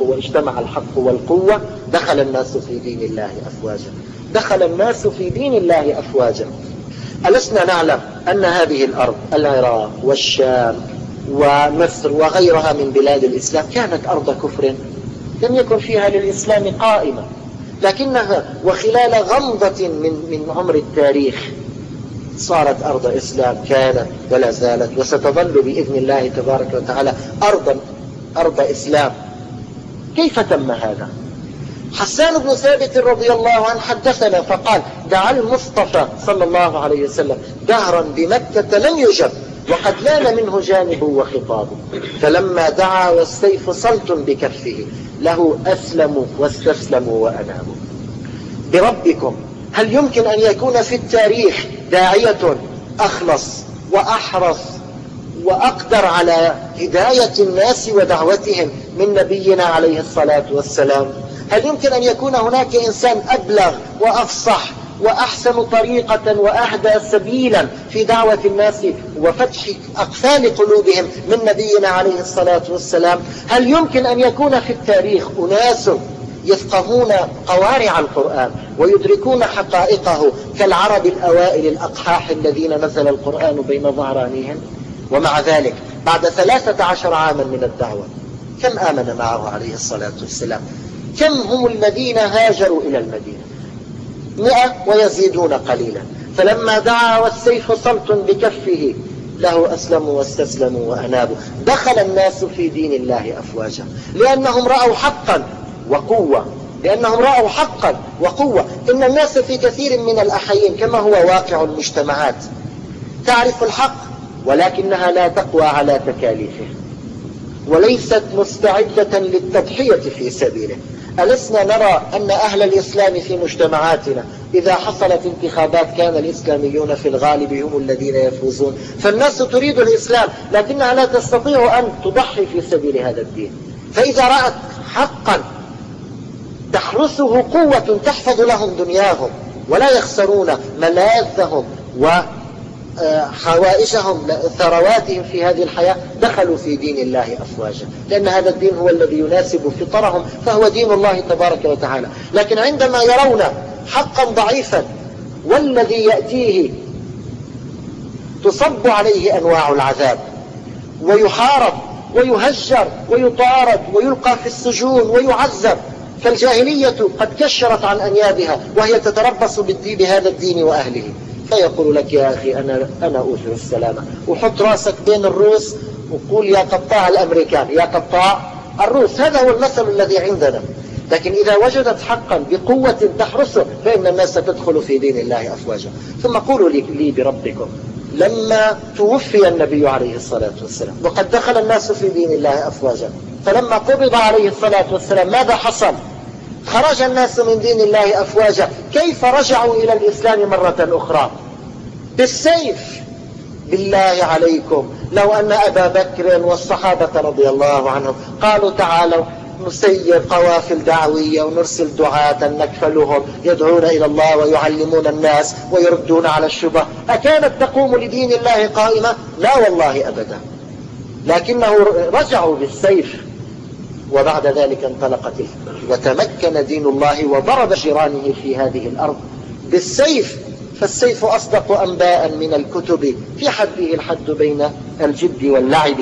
الحق والقوة دخل الناس في دين الله أفواجا، دخل الناس في دين الله أفواجا. ألسنا نعلم أن هذه الأرض العراق والشام ومصر وغيرها من بلاد الإسلام كانت أرض كفر لم يكن فيها للإسلام قائمة، لكنها وخلال غمضة من عمر التاريخ صارت أرض إسلام، كانت ولا زالت وستظل بإذن الله تبارك وتعالى أرض إسلام. كيف تم هذا؟ حسان بن ثابت رضي الله عنه حدثنا فقال دعا المصطفى صلى الله عليه وسلم دهرا بمكة لم يجب وقد لان منه جانبه وخطابه، فلما دعا والسيف صلت بكفه له أسلموا واستسلموا وأنابوا. بربكم هل يمكن أن يكون في التاريخ داعية أخلص وأحرص وأقدر على هداية الناس ودعوتهم من نبينا عليه الصلاة والسلام؟ هل يمكن أن يكون هناك إنسان أبلغ وأفصح وأحسن طريقة وأهدى سبيلا في دعوة الناس وفتح أقفال قلوبهم من نبينا عليه الصلاة والسلام؟ هل يمكن أن يكون في التاريخ أناس يفقهون قوارع القرآن ويدركون حقائقه كالعرب الأوائل الأقحاح الذين نزل القرآن بين ظهرانيهم؟ ومع ذلك بعد 13 عاما من الدعوة كم آمن معه عليه الصلاة والسلام؟ كم هم الذين هاجروا إلى المدينة؟ 100 ويزيدون قليلا. فلما دعا والسيف صلت بكفه له أسلموا واستسلموا وأنابوا. دخل الناس في دين الله أفواجا لأنهم رأوا حقا وقوة، لأنهم رأوا حقا وقوة. إن الناس في كثير من الأحيان كما هو واقع المجتمعات تعرف الحق ولكنها لا تقوى على تكاليفه وليست مستعدة للتضحية في سبيله. ألسنا نرى أن أهل الإسلام في مجتمعاتنا إذا حصلت انتخابات كان الإسلاميون في الغالب هم الذين يفوزون؟ فالناس تريد الإسلام لكنها لا تستطيع أن تضحي في سبيل هذا الدين. فإذا رأت حقا تحرسه قوة تحفظ لهم دنياهم ولا يخسرون ملاذهم وحوائجهم ثرواتهم في هذه الحياة دخلوا في دين الله أفواجا، لأن هذا الدين هو الذي يناسب فطرهم، فهو دين الله تبارك وتعالى. لكن عندما يرون حقا ضعيفا والذي يأتيه تصب عليه أنواع العذاب، ويحارب ويهجر ويطارد ويلقى في السجون ويعذب. فالجاهلية قد كشرت عن أنيابها وهي تتربص بهذا الدين وأهله، فيقول لك يا أخي أنا أوثر السلامة، وحط راسك بين الروس وقول يا قطاع الأمريكان يا قطاع الروس. هذا هو المثل الذي عندنا. لكن إذا وجدت حقا بقوة تحرسه فإن الناس تدخل في دين الله أفواجا. ثم قولوا لي بربكم، لما توفي النبي عليه الصلاة والسلام وقد دخل الناس في دين الله أفواجا، فلما قبض عليه الصلاة والسلام ماذا حصل؟ خرج الناس من دين الله أفواجا. كيف رجعوا إلى الإسلام مرة أخرى؟ بالسيف. بالله عليكم لو أن أبا بكر والصحابة رضي الله عنهم قالوا تعالوا نسير قوافل دعوية ونرسل دعاة نكفلهم يدعون إلى الله ويعلمون الناس ويردون على الشبه، أكانت تقوم لدين الله قائمة؟ لا والله أبدا. لكنه رجعوا بالسيف، وبعد ذلك انطلقت وتمكن دين الله وضرب جيرانه في هذه الأرض بالسيف. فالسيف أصدق أنباء من الكتب في حده الحد بين الجد واللعب.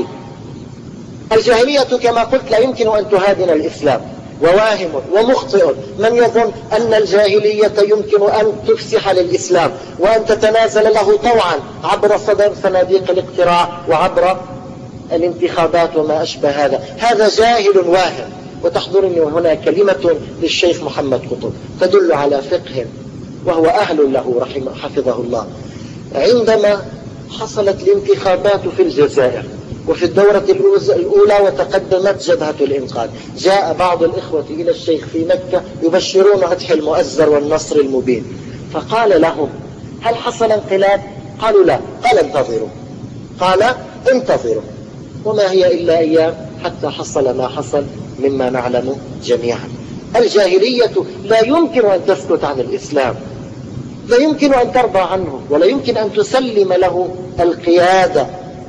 الجاهلية كما قلت لا يمكن أن تهادن الإسلام، وواهم ومخطئ من يظن أن الجاهلية يمكن أن تفسح للإسلام وأن تتنازل له طوعا عبر صناديق الاقتراع وعبر الانتخابات وما أشبه هذا جاهل واهم. وتحضرني هنا كلمة للشيخ محمد قطب تدل على فقه وهو أهل له حفظه الله. عندما حصلت الانتخابات في الجزائر وفي الدورة الأولى وتقدمت جبهة الإنقاذ، جاء بعض الإخوة إلى الشيخ في مكة يبشرون فتح المؤزر والنصر المبين، فقال لهم هل حصل انقلاب؟ قالوا لا. قال انتظروا. قال انتظروا. وما هي إلا أيام حتى حصل ما حصل مما نعلم جميعا. الجاهلية لا يمكن أن تسكت عن الإسلام، لا يمكن أن ترضى عنه، ولا يمكن أن تسلم له القيادة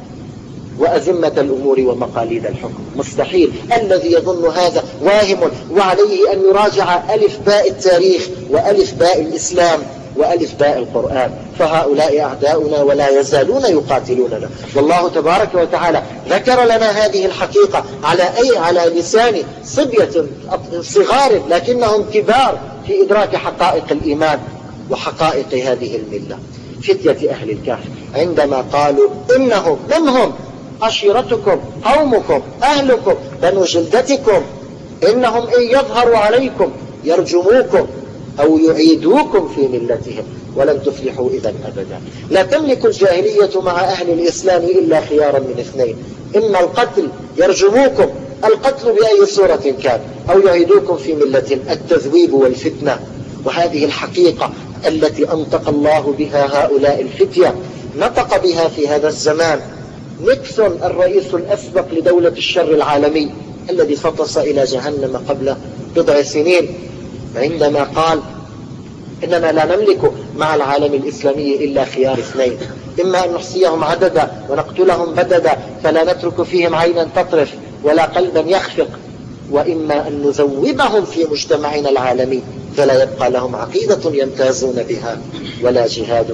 وأزمة الأمور ومقاليد الحكم. مستحيل. الذي يظن هذا واهم، وعليه أن يراجع ألف باء التاريخ وألف باء الإسلام وألف باء القرآن، فهؤلاء أعداؤنا ولا يزالون يقاتلوننا. والله تبارك وتعالى ذكر لنا هذه الحقيقة على لسان صبية صغار لكنهم كبار في إدراك حقائق الإيمان وحقائق هذه الملة. فتية أهل الكهف عندما قالوا إنهم منهم عشيرتكم قومكم أهلكم بنو جلدتكم، إنهم إن يظهروا عليكم يرجموكم أو يعيدوكم في ملتهم ولن تفلحوا إذا أبدا. لا تملك الجاهلية مع أهل الإسلام إلا خيارا من اثنين: إما القتل، يرجموكم القتل بأي صورة كان، أو يعيدوكم في ملتهم، التذويب والفتنة. وهذه الحقيقة التي أنطق الله بها هؤلاء الفتية نطق بها في هذا الزمان نيكسون الرئيس الأسبق لدولة الشر العالمي الذي فطس إلى جهنم قبل بضع سنين، عندما قال إننا لا نملك مع العالم الإسلامي إلا خيار اثنين: إما أن نحصيهم عددا ونقتلهم بددا فلا نترك فيهم عينا تطرف ولا قلبا يخفق، وإما أن نذوبهم في مجتمعنا العالمي فلا يبقى لهم عقيدة يمتازون بها ولا جهاد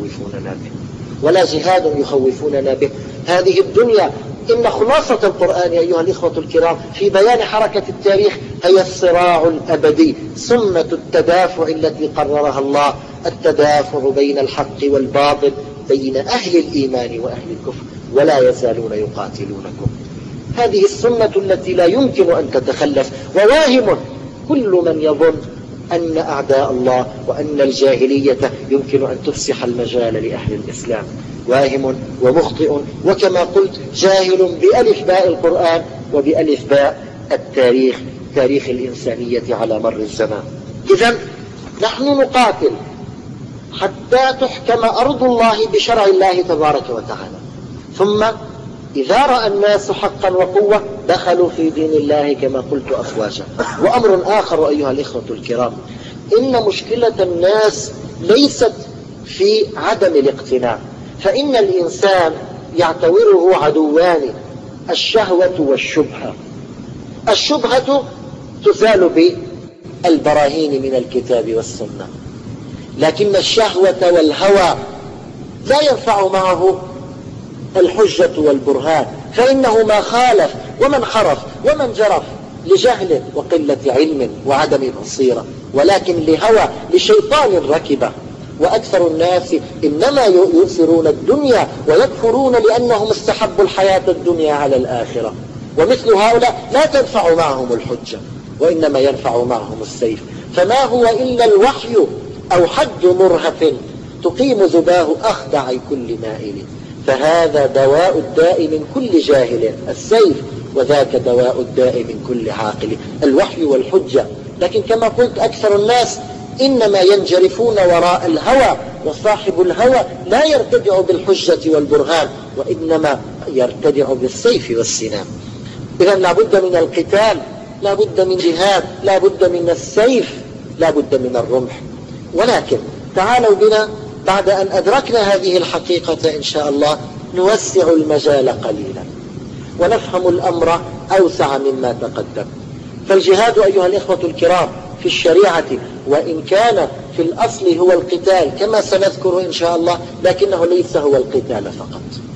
يخوفوننا به. هذه الدنيا إن خلاصة القرآن أيها الإخوة الكرام في بيان حركة التاريخ هي الصراع الأبدي، سنة التدافع التي قررها الله، التدافع بين الحق والباطل، بين أهل الإيمان وأهل الكفر، ولا يزالون يقاتلونكم. هذه السنة التي لا يمكن أن تتخلف. وواهم كل من يظن أن أعداء الله وأن الجاهلية يمكن أن تفسح المجال لأهل الإسلام، واهم ومخطئ، وكما قلت جاهل بألف باء القرآن وبألف باء التاريخ، تاريخ الإنسانية على مر الزمان. إذن نحن نقاتل حتى تحكم أرض الله بشرع الله تبارك وتعالى، ثم إذا رأى الناس حقا وقوة دخلوا في دين الله كما قلت أفواجا. وأمر آخر أيها الإخوة الكرام، إن مشكلة الناس ليست في عدم الاقتناع، فإن الإنسان يعتبره عدوان: الشهوة والشبهة. الشبهة تزال بالبراهين من الكتاب والسنة، لكن الشهوة والهوى لا ينفع معه الحجة والبرهان، فإنه ما خالف ومن حرف ومن جرف لجهل وقلة علم وعدم بصيرة، ولكن لهوى لشيطان ركبه. وأكثر الناس إنما يؤثرون الدنيا ويكفرون لأنهم استحبوا الحياة الدنيا على الآخرة. ومثل هؤلاء لا تنفع معهم الحجة، وإنما ينفع معهم السيف. فما هو إلا الوحي أو حد مرهف تقيم ذباه أخدع كل مائل. فهذا دواء الداء من كل جاهل السيف، وذاك دواء الداء من كل عاقل الوحي والحجة. لكن كما قلت أكثر الناس إنما ينجرفون وراء الهوى، وصاحب الهوى لا يرتدع بالحجة والبرهان، وإنما يرتدع بالسيف والسنان. إذن لابد من القتال، لابد من جهاد، لابد من السيف، لابد من الرمح. ولكن تعالوا بنا بعد أن أدركنا هذه الحقيقة إن شاء الله نوسع المجال قليلا ونفهم الأمر أوسع مما تقدم. فالجهاد أيها الإخوة الكرام في الشريعة وإن كان في الأصل هو القتال كما سنذكر إن شاء الله، لكنه ليس هو القتال فقط.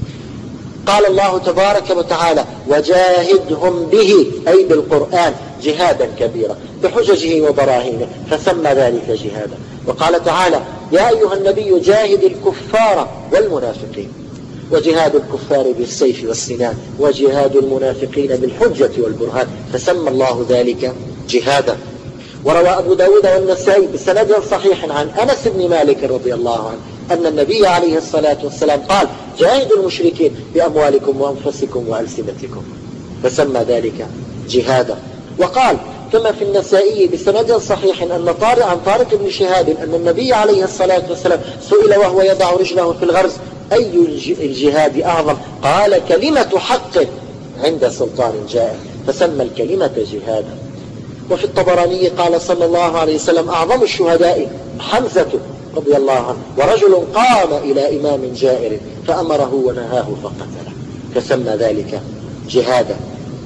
قال الله تبارك وتعالى: وجاهدهم به، أي بالقرآن، جهادا كبيرا بحججه وبراهينه، فسمى ذلك جهادا. وقال تعالى: يا أيها النبي جاهد الكفار والمنافقين. وجهاد الكفار بالسيف والسنان، وجهاد المنافقين بالحجة والبرهان، فسمى الله ذلك جهادا. وروى أبو داود والنسائي بسند صحيح عن أنس بن مالك رضي الله عنه أن النبي عليه الصلاة والسلام قال: جاهدوا المشركين بأموالكم وأنفسكم وألسنتكم، فسمى ذلك جهادا. وقال كما في النسائي بسند صحيح أن عن طارق بن شهاب أن النبي عليه الصلاة والسلام سئل وهو يضع رجله في الغرز: أي الجهاد أعظم؟ قال: كلمة حق عند سلطان جائر، فسمى الكلمة جهادا. وفي الطبراني قال صلى الله عليه وسلم: أعظم الشهداء حمزة رضي الله عنه، ورجل قام إلى إمام جائر فأمره ونهاه فقتله، فسمى ذلك جهادا.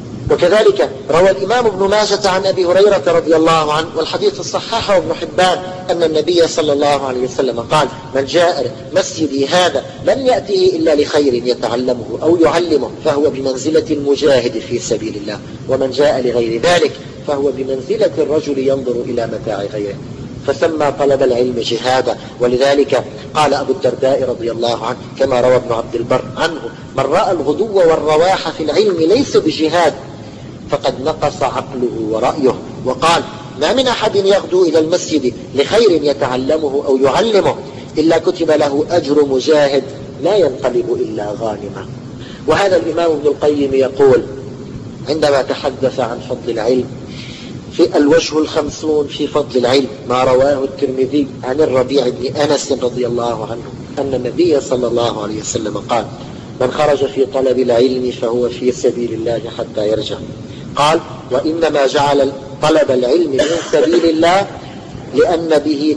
وكذلك روى الإمام ابن ماجة عن أبي هريرة رضي الله عنه، والحديث الصحاح وابن حبان، أن النبي صلى الله عليه وسلم قال: من جاء مسجدي هذا لم يأته إلا لخير يتعلمه أو يعلمه فهو بمنزلة المجاهد في سبيل الله، ومن جاء لغير ذلك فهو بمنزلة الرجل ينظر إلى متاع غيره، فسمى طلب العلم جهادا. ولذلك قال أبو الدرداء رضي الله عنه كما روى ابن عبد البر عنه: من رأى الغدو والرواح في العلم ليس بجهاد فقد نقص عقله ورأيه. وقال: ما من أحد يغدو إلى المسجد لخير يتعلمه أو يعلمه إلا كتب له أجر مجاهد لا ينقلب إلا غانما. وهذا الإمام ابن القيم يقول عندما تحدث عن فضل العلم في الوجه 50 في فضل العلم ما رواه الترمذي عن الربيع بن أنس رضي الله عنه أن النبي صلى الله عليه وسلم قال: من خرج في طلب العلم فهو في سبيل الله حتى يرجع. قال: وإنما جعل طلب العلم من سبيل الله لأن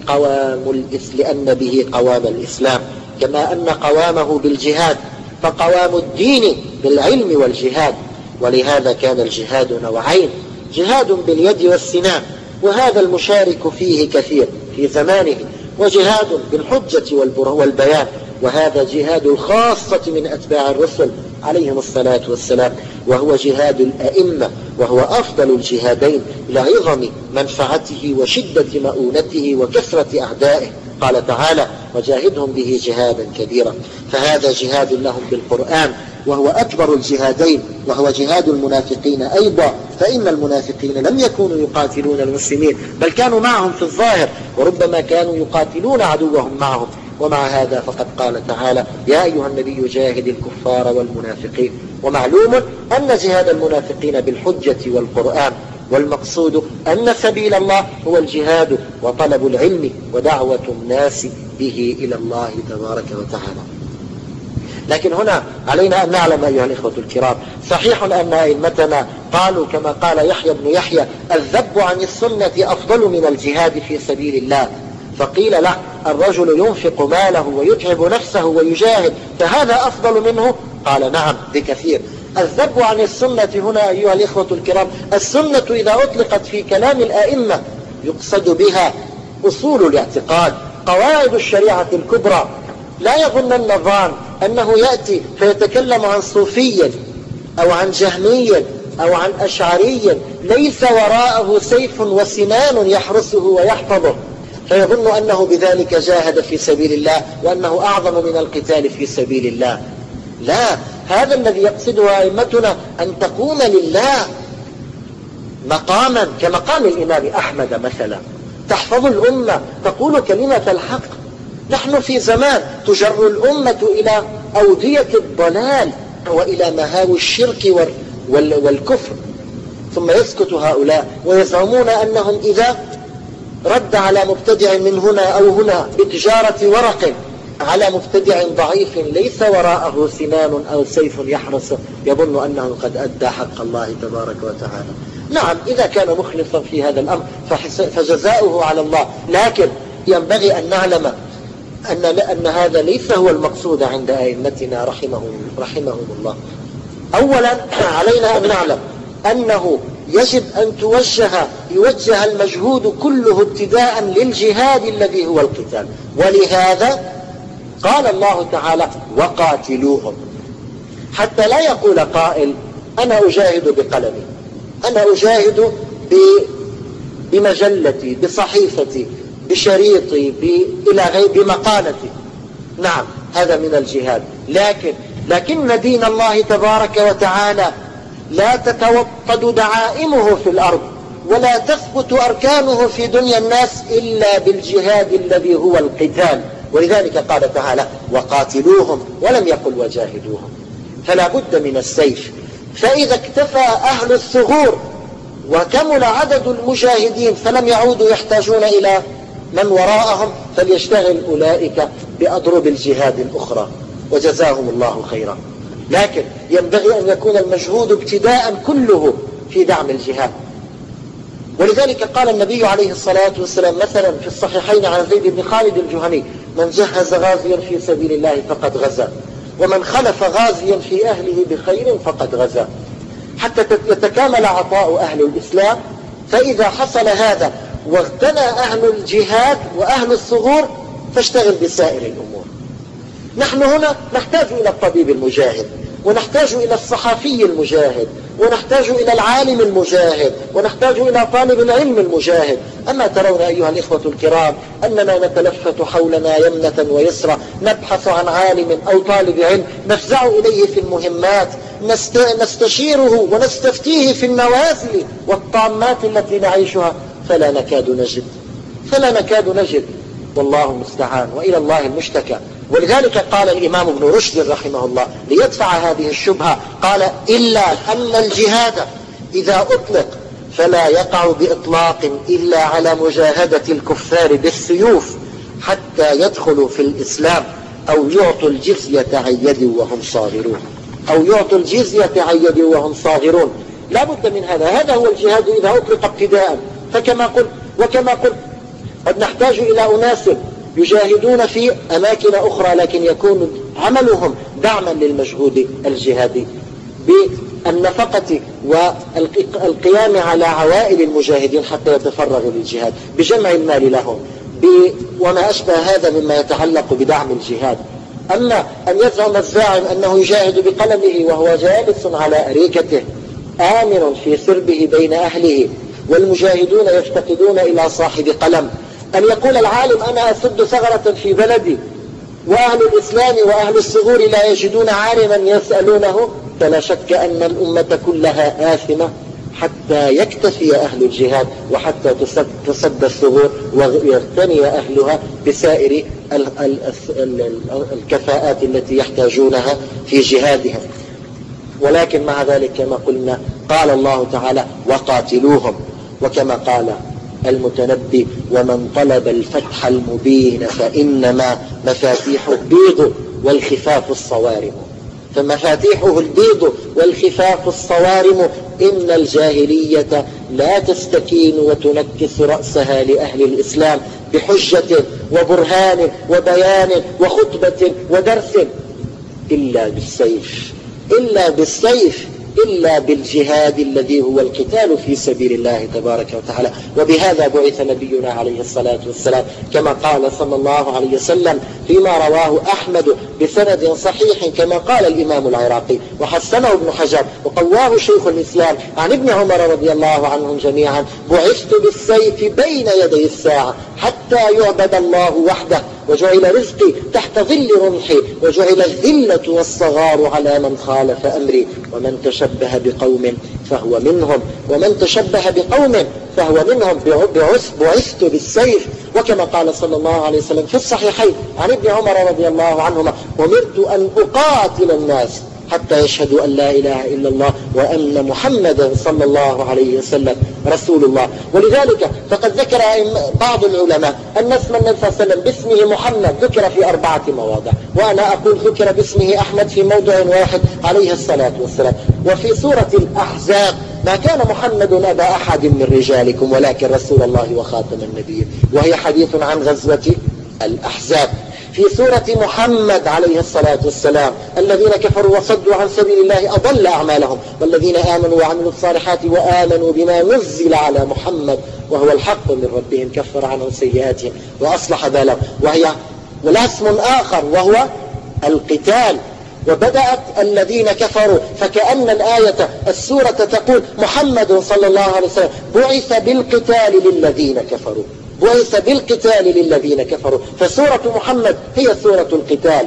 به قوام الإسلام، كما أن قوامه بالجهاد، فقوام الدين بالعلم والجهاد. ولهذا كان الجهاد نوعين: جهاد باليد والسنان، وهذا المشارك فيه كثير في زمانه، وجهاد بالحجة والبيان، وهذا جهاد الخاصة من أتباع الرسل عليهم الصلاة والسلام، وهو جهاد الأئمة، وهو أفضل الجهادين لعظم منفعته وشدة مؤونته وكثرة أعدائه. قال تعالى: وجاهدهم به جهادا كبيرا. فهذا جهاد لهم بالقرآن، وهو أكبر الجهادين، وهو جهاد المنافقين أيضا، فإن المنافقين لم يكونوا يقاتلون المسلمين، بل كانوا معهم في الظاهر، وربما كانوا يقاتلون عدوهم معهم. ومع هذا فقد قال تعالى: يا أيها النبي جاهد الكفار والمنافقين. ومعلوم أن جهاد المنافقين بالحجة والقرآن، والمقصود أن سبيل الله هو الجهاد وطلب العلم ودعوة الناس به إلى الله تبارك وتعالى. لكن هنا علينا أن نعلم أيها الإخوة الكرام، صحيح أن أئمتنا قالوا كما قال يحيى بن يحيى: الذب عن السنة أفضل من الجهاد في سبيل الله. فقيل له: الرجل ينفق ماله ويتعب نفسه ويجاهد فهذا أفضل منه؟ قال: نعم بكثير. الذب عن السنة هنا أيها الإخوة الكرام، السنة إذا أطلقت في كلام الأئمة يقصد بها أصول الاعتقاد قواعد الشريعة الكبرى. لا يظنن الظان أنه يأتي فيتكلم عن صوفيا أو عن جهميا أو عن أشعريا ليس وراءه سيف وسنان يحرسه ويحفظه، فيظن أنه بذلك جاهد في سبيل الله وأنه أعظم من القتال في سبيل الله. لا، هذا الذي يقصده أئمتنا، أن تقوم لله مقاما كمقام الإمام أحمد مثلا، تحفظ الأمة، تقول كلمة الحق. نحن في زمان تجر الأمة إلى أودية الضلال وإلى مهاوي الشرك والكفر، ثم يسكت هؤلاء ويزعمون أنهم إذا رد على مبتدع من هنا أو هنا بتجارة ورق على مبتدع ضعيف ليس وراءه سنان أو سيف يحرسه، يظن أنه قد أدى حق الله تبارك وتعالى. نعم، إذا كان مخلصا في هذا الأمر فجزاؤه على الله، لكن ينبغي أن نعلم أن هذا ليس هو المقصود عند أئمتنا رحمهم الله. أولا علينا أن نعلم أنه يجب أن يوجه المجهود كله ابتداء للجهاد الذي هو القتال، ولهذا قال الله تعالى وقاتلوهم، حتى لا يقول قائل أنا أجاهد بقلمي، أنا أجاهد بمجلتي، بصحيفتي، بشريطي، بمقالتي. نعم، هذا من الجهاد، لكن دين الله تبارك وتعالى لا تتوطد دعائمه في الأرض ولا تثبت أركانه في دنيا الناس إلا بالجهاد الذي هو القتال. ولذلك قال تعالى وقاتلوهم ولم يقل وجاهدوهم، فلا بد من السيف. فإذا اكتفى أهل الثغور وكمل عدد المجاهدين فلم يعودوا يحتاجون إلى من وراءهم، فليشتغل أولئك بأضرب الجهاد الأخرى، وجزاهم الله خيرا. لكن ينبغي أن يكون المجهود ابتداء كله في دعم الجهاد. ولذلك قال النبي عليه الصلاة والسلام مثلا في الصحيحين عن زيد بن خالد الجهني من جهز غازيا في سبيل الله فقد غزا، ومن خلف غازيا في أهله بخير فقد غزا، حتى يتكامل عطاء أهل الإسلام. فإذا حصل هذا واغتنى أهل الجهاد وأهل الثغور فاشتغل بسائر الأمور. نحن هنا نحتاج إلى الطبيب المجاهد، ونحتاج إلى الصحفي المجاهد، ونحتاج إلى العالم المجاهد، ونحتاج إلى طالب العلم المجاهد. أما ترون أيها الإخوة الكرام أننا نتلفت حولنا يمنة ويسرى، نبحث عن عالم أو طالب علم، نفزع إليه في المهمات، نستشيره ونستفتيه في النوازل والطامات التي نعيشها، فلا نكاد نجد، والله المستعان وإلى الله المشتكى. ولذلك قال الإمام ابن رشد رحمه الله ليدفع هذه الشبهة، قال إلا أن الجهاد إذا أطلق فلا يقع بإطلاق إلا على مجاهدة الكفار بالسيوف حتى يدخلوا في الإسلام أو يعطوا الجزية عن يد وهم صاغرون. لا بد من هذا هو الجهاد إذا أطلق ابتداء. وكما قلت قد نحتاج إلى أناس يجاهدون في أماكن أخرى، لكن يكون عملهم دعما للمجهود الجهادي بالنفقة والقيام على عوائل المجاهدين حتى يتفرغوا للجهاد، بجمع المال لهم، وما أشبه هذا مما يتعلق بدعم الجهاد. أما أن يزعم الزاعم أنه يجاهد بقلمه وهو جالس على أريكته آمن في سربه بين أهله والمجاهدون يفتقدون إلى صاحب قلم، أن يقول العالم أنا أسد ثغرة في بلدي وأهل الإسلام وأهل الثغور لا يجدون عالما يسألونه، فلا شك أن الأمة كلها آثمة حتى يكتفي أهل الجهاد وحتى تسد الثغور ويغتني أهلها بسائر الكفاءات التي يحتاجونها في جهادهم. ولكن مع ذلك كما قلنا قال الله تعالى وقاتلوهم، وكما قال المتنبي ومن طلب الفتح المبين فإنما مفاتيحه البيض والخفاف الصوارم. فمفاتيحه البيض والخفاف الصوارم، إن الجاهلية لا تستكين وتنكس رأسها لأهل الإسلام بحجة وبرهان وبيان وخطبة ودرس إلا بالسيف إلا بالجهاد الذي هو القتال في سبيل الله تبارك وتعالى. وبهذا بعث نبينا عليه الصلاة والسلام كما قال صلى الله عليه وسلم فيما رواه أحمد بسند صحيح كما قال الإمام العراقي وحسنه ابن حجر وقواه شيخ الإسلام عن ابن عمر رضي الله عنهم جميعا: بعثت بالسيف بين يدي الساعة حتى يعبد الله وحده، وجعل رزقي تحت ظل رمحي، وجعل الذلة والصغار على من خالف أمري، ومن تشبه بقوم فهو منهم، ومن تشبه بقوم فهو منهم. بعثت بالسيف. وكما قال صلى الله عليه وسلم في الصحيحين عن ابن عمر رضي الله عنهما: أمرت أن أقاتل الناس حتى يشهدوا أن لا إله إلا الله وأن محمدا صلى الله عليه وسلم رسول الله. ولذلك فقد ذكر بعض العلماء أن اسم النبي صلى الله عليه وسلم باسمه محمد ذكر في 4 مواضع، وأنا أقول ذكر باسمه أحمد في موضع واحد عليه الصلاة والسلام. وفي سورة الأحزاب: ما كان محمد أبا أحد من رجالكم ولكن رسول الله وخاتم النبيين، وهي حديث عن غزوة الأحزاب. في سورة محمد عليه الصلاة والسلام: الذين كفروا وصدوا عن سبيل الله أضل أعمالهم، والذذين آمنوا وعملوا الصالحات وآمنوا بما نزل على محمد وهو الحق من ربهم كفر عنهم سيئاتهم وأصلح بالهم. ولا اسم آخر وهو القتال. وبدأت الذين كفروا، فكأن الآية السورة تقول محمد صلى الله عليه وسلم بعث بالقتال للذين كفروا، بعث بالقتال للذين كفروا. فسورة محمد هي سورة القتال.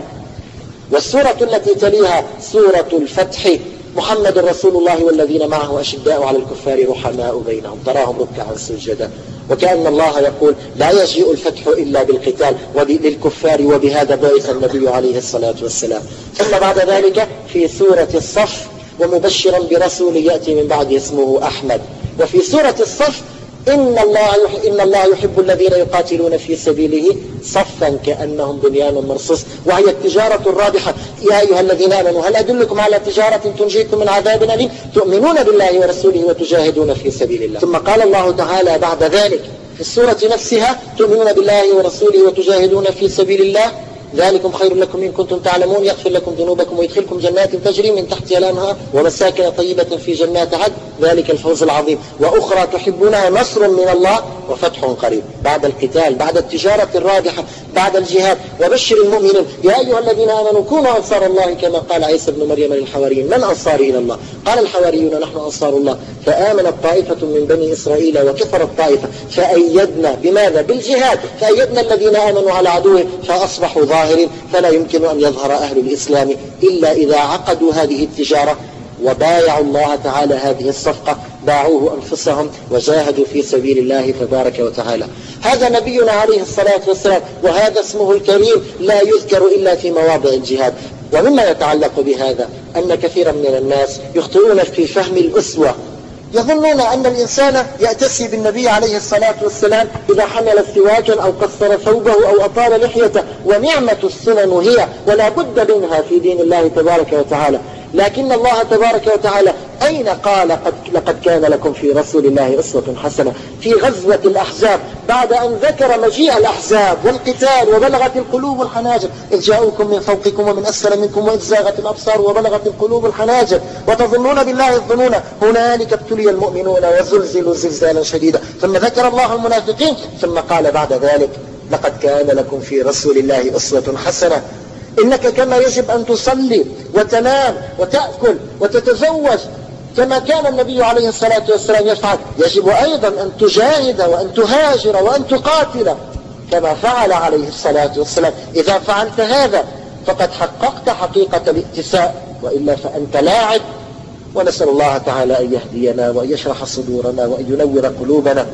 والسورة التي تليها سورة الفتح: محمد رسول الله والذين معه أشداء على الكفار رحماء بينهم تراهم ركعا سجدا. وكأن الله يقول: لا يجيء الفتح إلا بالقتال للكفار، وبهذا بعث النبي عليه الصلاة والسلام. ثم بعد ذلك في سورة الصف: ومبشرا برسول يأتي من بعد اسمه أحمد. وفي سورة الصف: إن الله يحب الذين يقاتلون في سبيله صفا كأنهم بنيان مرصوص، وهي التجارة الرابحة. يا أيها الذين آمنوا هل أدلكم على تجارة تنجيكم من عذاب أليم تؤمنون بالله ورسوله وتجاهدون في سبيل الله. ثم قال الله تعالى بعد ذلك في السورة نفسها: تؤمنون بالله ورسوله وتجاهدون في سبيل الله ذلكم خير لكم إن كنتم تعلمون، يغفر لكم ذنوبكم ويدخلكم جنات تجري من تحتها الأنهار ومساكن طيبة في جنات عدن ذلك الفوز العظيم، وأخرى تحبونها نصر من الله وفتح قريب. بعد القتال، بعد التجارة الرابحة، بعد الجهاد: وبشر المؤمنين يا أيها الذين آمنوا كونوا أنصار الله كما قال عيسى ابن مريم للحواريين: من أنصاري إلى الله؟ قال الحواريون: نحن أنصار الله. فآمنت طائفة من بني إسرائيل وكفرت طائفة فأيدنا بماذا؟ بالجهاد. فأيدنا الذين آمنوا على عدوهم فأصبحوا ظاهرين. فلا يمكن أن يظهر أهل الإسلام إلا إذا عقدوا هذه التجارة وبايعوا الله تعالى هذه الصفقة، باعوه أنفسهم وجاهدوا في سبيل الله تبارك وتعالى. هذا نبينا عليه الصلاة والسلام، وهذا اسمه الكريم لا يذكر إلا في مواضع الجهاد. ومما يتعلق بهذا أن كثيرا من الناس يخطئون في فهم الأسوة، يظنون أن الإنسان يأتسي بالنبي عليه الصلاة والسلام إذا حمل سواكا أو قصر ثوبه أو أطال لحيته، ونعمة السنن هي ولا بد منها في دين الله تبارك وتعالى. لكن الله تبارك وتعالى أين قال لقد كان لكم في رسول الله أسوة حسنة؟ في غزوة الأحزاب، بعد أن ذكر مجيء الأحزاب والقتال وبلغت القلوب الحناجر: إذ جاءوكم من فوقكم ومن أسفل منكم وإذ زاغت الأبصار وبلغت القلوب الحناجر وتظنون بالله الظنون هنالك ابتلي المؤمنون وزلزلوا زلزالا شديدا. ثم ذكر الله المنافقين، ثم قال بعد ذلك: لقد كان لكم في رسول الله أسوة حسنة. إنك كما يجب أن تصلي وتنام وتأكل وتتزوج كما كان النبي عليه الصلاة والسلام يفعل، يجب أيضا أن تجاهد وأن تهاجر وأن تقاتل كما فعل عليه الصلاة والسلام. إذا فعلت هذا فقد حققت حقيقة الائتساء، وإلا فأنت لاعب. ونسأل الله تعالى أن يهدينا وأن يشرح صدورنا وأن ينور قلوبنا.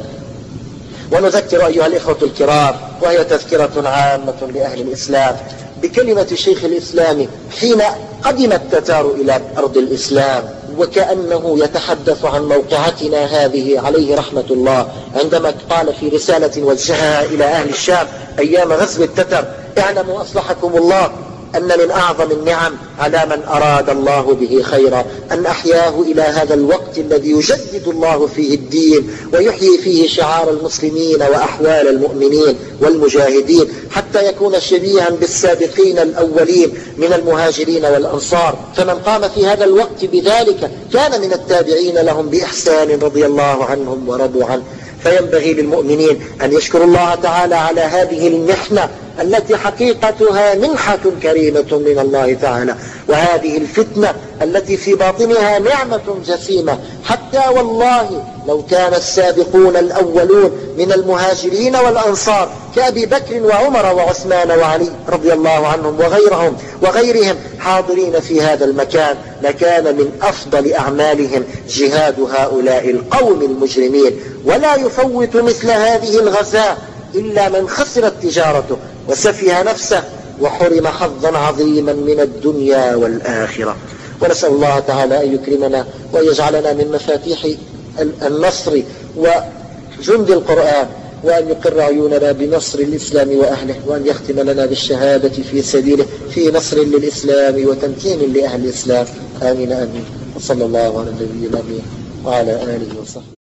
ونذكر أيها الإخوة الكرام، وهي تذكرة عامة لأهل الإسلام، بكلمة شيخ الإسلام حين قدم التتار إلى أرض الإسلام، وكأنه يتحدث عن موقعتنا هذه عليه رحمة الله، عندما قال في رسالة وجهها إلى أهل الشام أيام غزو التتر: اعلموا أصلحكم الله أن من أعظم النعم على من أراد الله به خيرا أن أحياه إلى هذا الوقت الذي يجدد الله فيه الدين ويحيي فيه شعار المسلمين وأحوال المؤمنين والمجاهدين، حتى يكون شبيها بالسابقين الأولين من المهاجرين والأنصار. فمن قام في هذا الوقت بذلك كان من التابعين لهم بإحسان رضي الله عنهم ورضوا عنه. فينبغي للمؤمنين أن يشكروا الله تعالى على هذه المحنة التي حقيقتها منحة كريمة من الله تعالى، وهذه الفتنة التي في باطنها نعمة جسيمة. حتى والله لو كان السابقون الأولون من المهاجرين والأنصار كأبي بكر وعمر وعثمان وعلي رضي الله عنهم وغيرهم حاضرين في هذا المكان، لكان من أفضل أعمالهم جهاد هؤلاء القوم المجرمين. ولا يفوت مثل هذه الغزاة إلا من خسرت تجارته وسفه نفسه وحرم حظا عظيما من الدنيا والآخرة. ونسأل الله تعالى أن يكرمنا وأن يجعلنا من مفاتيح النصر وجند القرآن، وأن يقر عيوننا بنصر الإسلام وأهله، وأن يختم لنا بالشهادة في سبيله في نصر للإسلام وتمكين لأهل الإسلام. آمين آمين. وصلى الله على نبينا وعلى آله وصحبه.